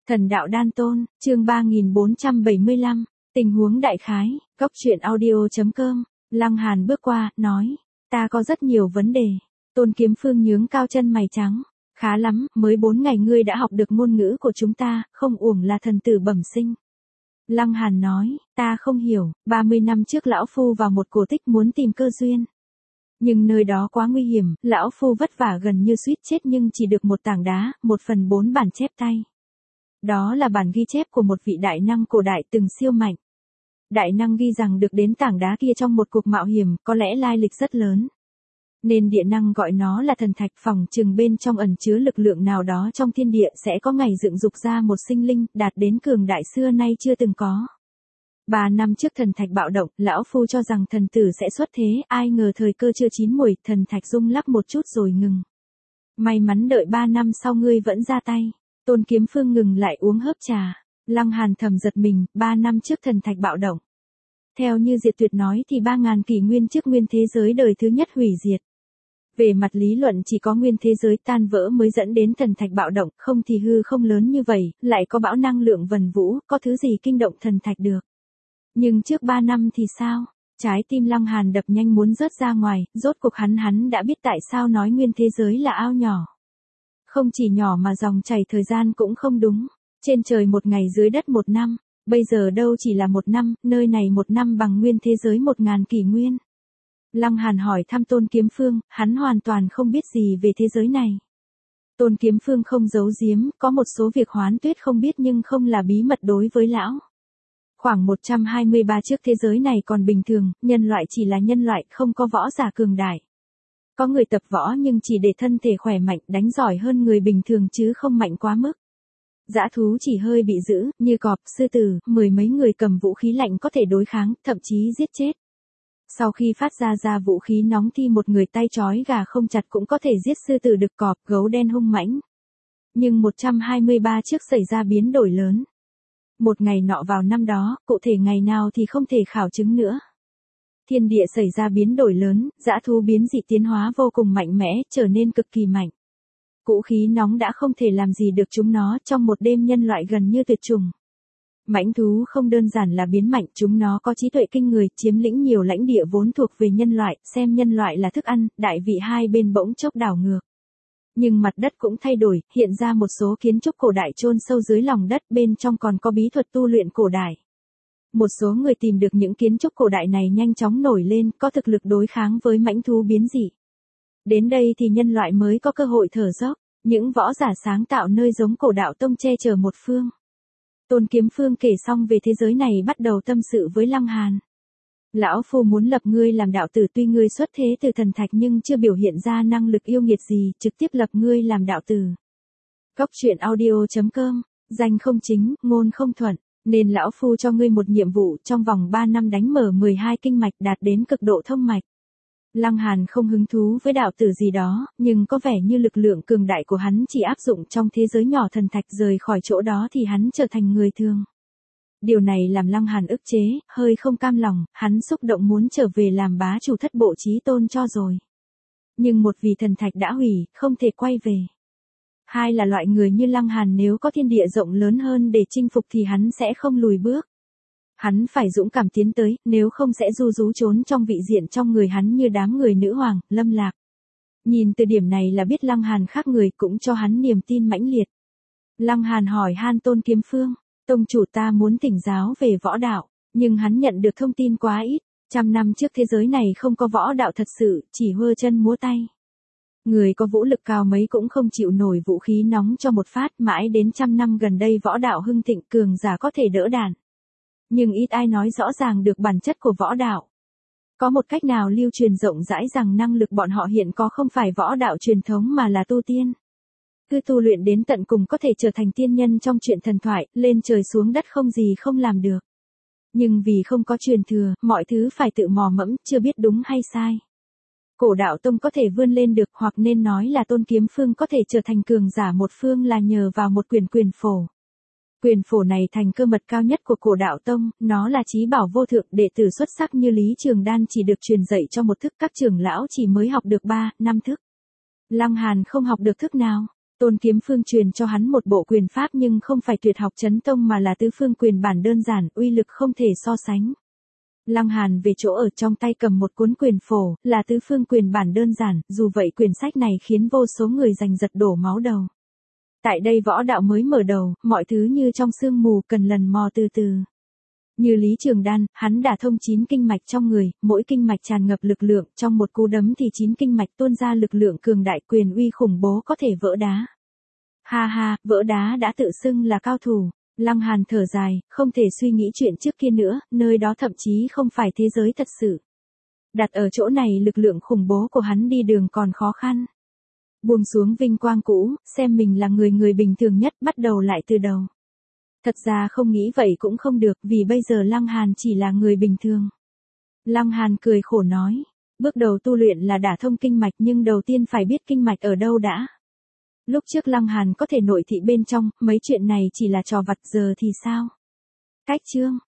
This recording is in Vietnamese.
Thần đạo đan tôn, chương 3475, tình huống đại khái, góc truyện audio.com, Lăng Hàn bước qua, nói, ta có rất nhiều vấn đề. Tôn Kiếm Phương nhướng cao chân mày trắng, khá lắm, mới 4 ngày ngươi đã học được ngôn ngữ của chúng ta, không uổng là thần tử bẩm sinh. Lăng Hàn nói, ta không hiểu, 30 năm trước lão phu vào một cổ tích muốn tìm cơ duyên. Nhưng nơi đó quá nguy hiểm, lão phu vất vả gần như suýt chết nhưng chỉ được một tảng đá, 1/4 bản chép tay. Đó là bản ghi chép của một vị đại năng cổ đại từng siêu mạnh. Đại năng ghi rằng được đến tảng đá kia trong một cuộc mạo hiểm, có lẽ lai lịch rất lớn. Nên địa năng gọi nó là thần thạch, phòng chừng bên trong ẩn chứa lực lượng nào đó trong thiên địa sẽ có ngày dựng dục ra một sinh linh, đạt đến cường đại xưa nay chưa từng có. 3 năm trước thần thạch bạo động, lão phu cho rằng thần tử sẽ xuất thế, ai ngờ thời cơ chưa chín muồi, thần thạch rung lắc một chút rồi ngừng. May mắn đợi 3 năm sau ngươi vẫn ra tay. Tôn Kiếm Phương ngừng lại uống hớp trà. Lăng Hàn thầm giật mình, 3 năm trước thần thạch bạo động. Theo như Diệt Tuyệt nói thì 3.000 kỷ nguyên trước nguyên thế giới đời thứ nhất hủy diệt. Về mặt lý luận chỉ có nguyên thế giới tan vỡ mới dẫn đến thần thạch bạo động, không thì hư không lớn như vậy, lại có bão năng lượng vần vũ, có thứ gì kinh động thần thạch được. Nhưng trước 3 năm thì sao? Trái tim Lăng Hàn đập nhanh muốn rớt ra ngoài, rốt cuộc hắn đã biết tại sao nói nguyên thế giới là ao nhỏ. Không chỉ nhỏ mà dòng chảy thời gian cũng không đúng. Trên trời 1 ngày, dưới đất 1 năm. Bây giờ đâu chỉ là 1 năm, nơi này 1 năm bằng nguyên thế giới 1.000 kỷ nguyên. Lăng Hàn hỏi thăm Tôn Kiếm Phương, hắn hoàn toàn không biết gì về thế giới này. Tôn Kiếm Phương không giấu giếm, có một số việc Hoán Tuyết không biết nhưng không là bí mật đối với lão. Khoảng 123 trước thế giới này còn bình thường, nhân loại chỉ là nhân loại, không có võ giả cường đại. Có người tập võ nhưng chỉ để thân thể khỏe mạnh, đánh giỏi hơn người bình thường chứ không mạnh quá mức. Dã thú chỉ hơi bị dữ, như cọp, sư tử, 10 mấy người cầm vũ khí lạnh có thể đối kháng, thậm chí giết chết. Sau khi phát ra vũ khí nóng thì một người tay trói gà không chặt cũng có thể giết sư tử, đực, cọp, gấu đen hung mãnh. Nhưng 123 trước xảy ra biến đổi lớn. Một ngày nọ vào năm đó, cụ thể ngày nào thì không thể khảo chứng nữa. Thiên địa xảy ra biến đổi lớn, dã thú biến dị tiến hóa vô cùng mạnh mẽ, trở nên cực kỳ mạnh. Vũ khí nóng đã không thể làm gì được chúng nó, trong một đêm nhân loại gần như tuyệt chủng. Mãnh thú không đơn giản là biến mạnh, chúng nó có trí tuệ kinh người, chiếm lĩnh nhiều lãnh địa vốn thuộc về nhân loại, xem nhân loại là thức ăn, đại vị hai bên bỗng chốc đảo ngược. Nhưng mặt đất cũng thay đổi, hiện ra một số kiến trúc cổ đại chôn sâu dưới lòng đất, bên trong còn có bí thuật tu luyện cổ đại. Một số người tìm được những kiến trúc cổ đại này nhanh chóng nổi lên, có thực lực đối kháng với mãnh thú biến dị. Đến đây thì nhân loại mới có cơ hội thở dốc, những võ giả sáng tạo nơi giống cổ đạo tông che chở một phương. Tôn Kiếm Phương kể xong về thế giới này bắt đầu tâm sự với Lăng Hàn. Lão phu muốn lập ngươi làm đạo tử, tuy ngươi xuất thế từ thần thạch nhưng chưa biểu hiện ra năng lực yêu nghiệt gì, trực tiếp lập ngươi làm đạo tử. Góc truyện audio.com, danh không chính, ngôn không thuận, nên lão phu cho ngươi một nhiệm vụ, trong vòng 3 năm đánh mở 12 kinh mạch đạt đến cực độ thông mạch. Lăng Hàn không hứng thú với đạo tử gì đó, nhưng có vẻ như lực lượng cường đại của hắn chỉ áp dụng trong thế giới nhỏ thần thạch, rời khỏi chỗ đó thì hắn trở thành người thường. Điều này làm Lăng Hàn ức chế, hơi không cam lòng, hắn xúc động muốn trở về làm bá chủ Thất Bộ Chí Tôn cho rồi. Nhưng một vì thần thạch đã hủy, không thể quay về. Hai là loại người như Lăng Hàn nếu có thiên địa rộng lớn hơn để chinh phục thì hắn sẽ không lùi bước. Hắn phải dũng cảm tiến tới, nếu không sẽ ru rú trốn trong vị diện trong người hắn như đám người nữ hoàng, Lâm Lạc. Nhìn từ điểm này là biết Lăng Hàn khác người, cũng cho hắn niềm tin mãnh liệt. Lăng Hàn hỏi han Tôn Kiếm Phương, tông chủ ta muốn thỉnh giáo về võ đạo, nhưng hắn nhận được thông tin quá ít. 100 năm trước thế giới này không có võ đạo thật sự, chỉ hơ chân múa tay. Người có vũ lực cao mấy cũng không chịu nổi vũ khí nóng cho một phát, mãi đến 100 năm gần đây võ đạo hưng thịnh, cường giả có thể đỡ đàn. Nhưng ít ai nói rõ ràng được bản chất của võ đạo. Có một cách nào lưu truyền rộng rãi rằng năng lực bọn họ hiện có không phải võ đạo truyền thống mà là tu tiên. Cứ tu luyện đến tận cùng có thể trở thành tiên nhân trong truyện thần thoại, lên trời xuống đất không gì không làm được. Nhưng vì không có truyền thừa, mọi thứ phải tự mò mẫm, chưa biết đúng hay sai. Cổ đạo tông có thể vươn lên được, hoặc nên nói là Tôn Kiếm Phương có thể trở thành cường giả một phương là nhờ vào một quyền phổ. Quyền phổ này thành cơ mật cao nhất của cổ đạo tông, nó là chí bảo vô thượng, đệ tử xuất sắc như Lý Trường Đan chỉ được truyền dạy cho một thức, các trưởng lão chỉ mới học được 3, 5 thức. Lăng Hàn không học được thức nào. Tôn Kiếm Phương truyền cho hắn một bộ quyền pháp nhưng không phải tuyệt học chấn tông mà là tứ phương quyền bản đơn giản, uy lực không thể so sánh. Lăng Hàn về chỗ ở trong tay cầm một cuốn quyền phổ, là tứ phương quyền bản đơn giản, dù vậy quyển sách này khiến vô số người giành giật đổ máu đầu. Tại đây võ đạo mới mở đầu, mọi thứ như trong sương mù cần lần mò từ từ. Như Lý Trường Đan, hắn đả thông 9 kinh mạch trong người, mỗi kinh mạch tràn ngập lực lượng, trong một cú đấm thì 9 kinh mạch tuôn ra lực lượng cường đại, quyền uy khủng bố có thể vỡ đá. Ha ha, vỡ đá đã tự xưng là cao thủ. Lăng Hàn thở dài, không thể suy nghĩ chuyện trước kia nữa, nơi đó thậm chí không phải thế giới thật sự. Đặt ở chỗ này lực lượng khủng bố của hắn đi đường còn khó khăn. Buông xuống vinh quang cũ, xem mình là người bình thường nhất, bắt đầu lại từ đầu. Thật ra không nghĩ vậy cũng không được, vì bây giờ Lăng Hàn chỉ là người bình thường. Lăng Hàn cười khổ nói, bước đầu tu luyện là đả thông kinh mạch nhưng đầu tiên phải biết kinh mạch ở đâu đã. Lúc trước Lăng Hàn có thể nội thị bên trong, mấy chuyện này chỉ là trò vặt, giờ thì sao? Cách chương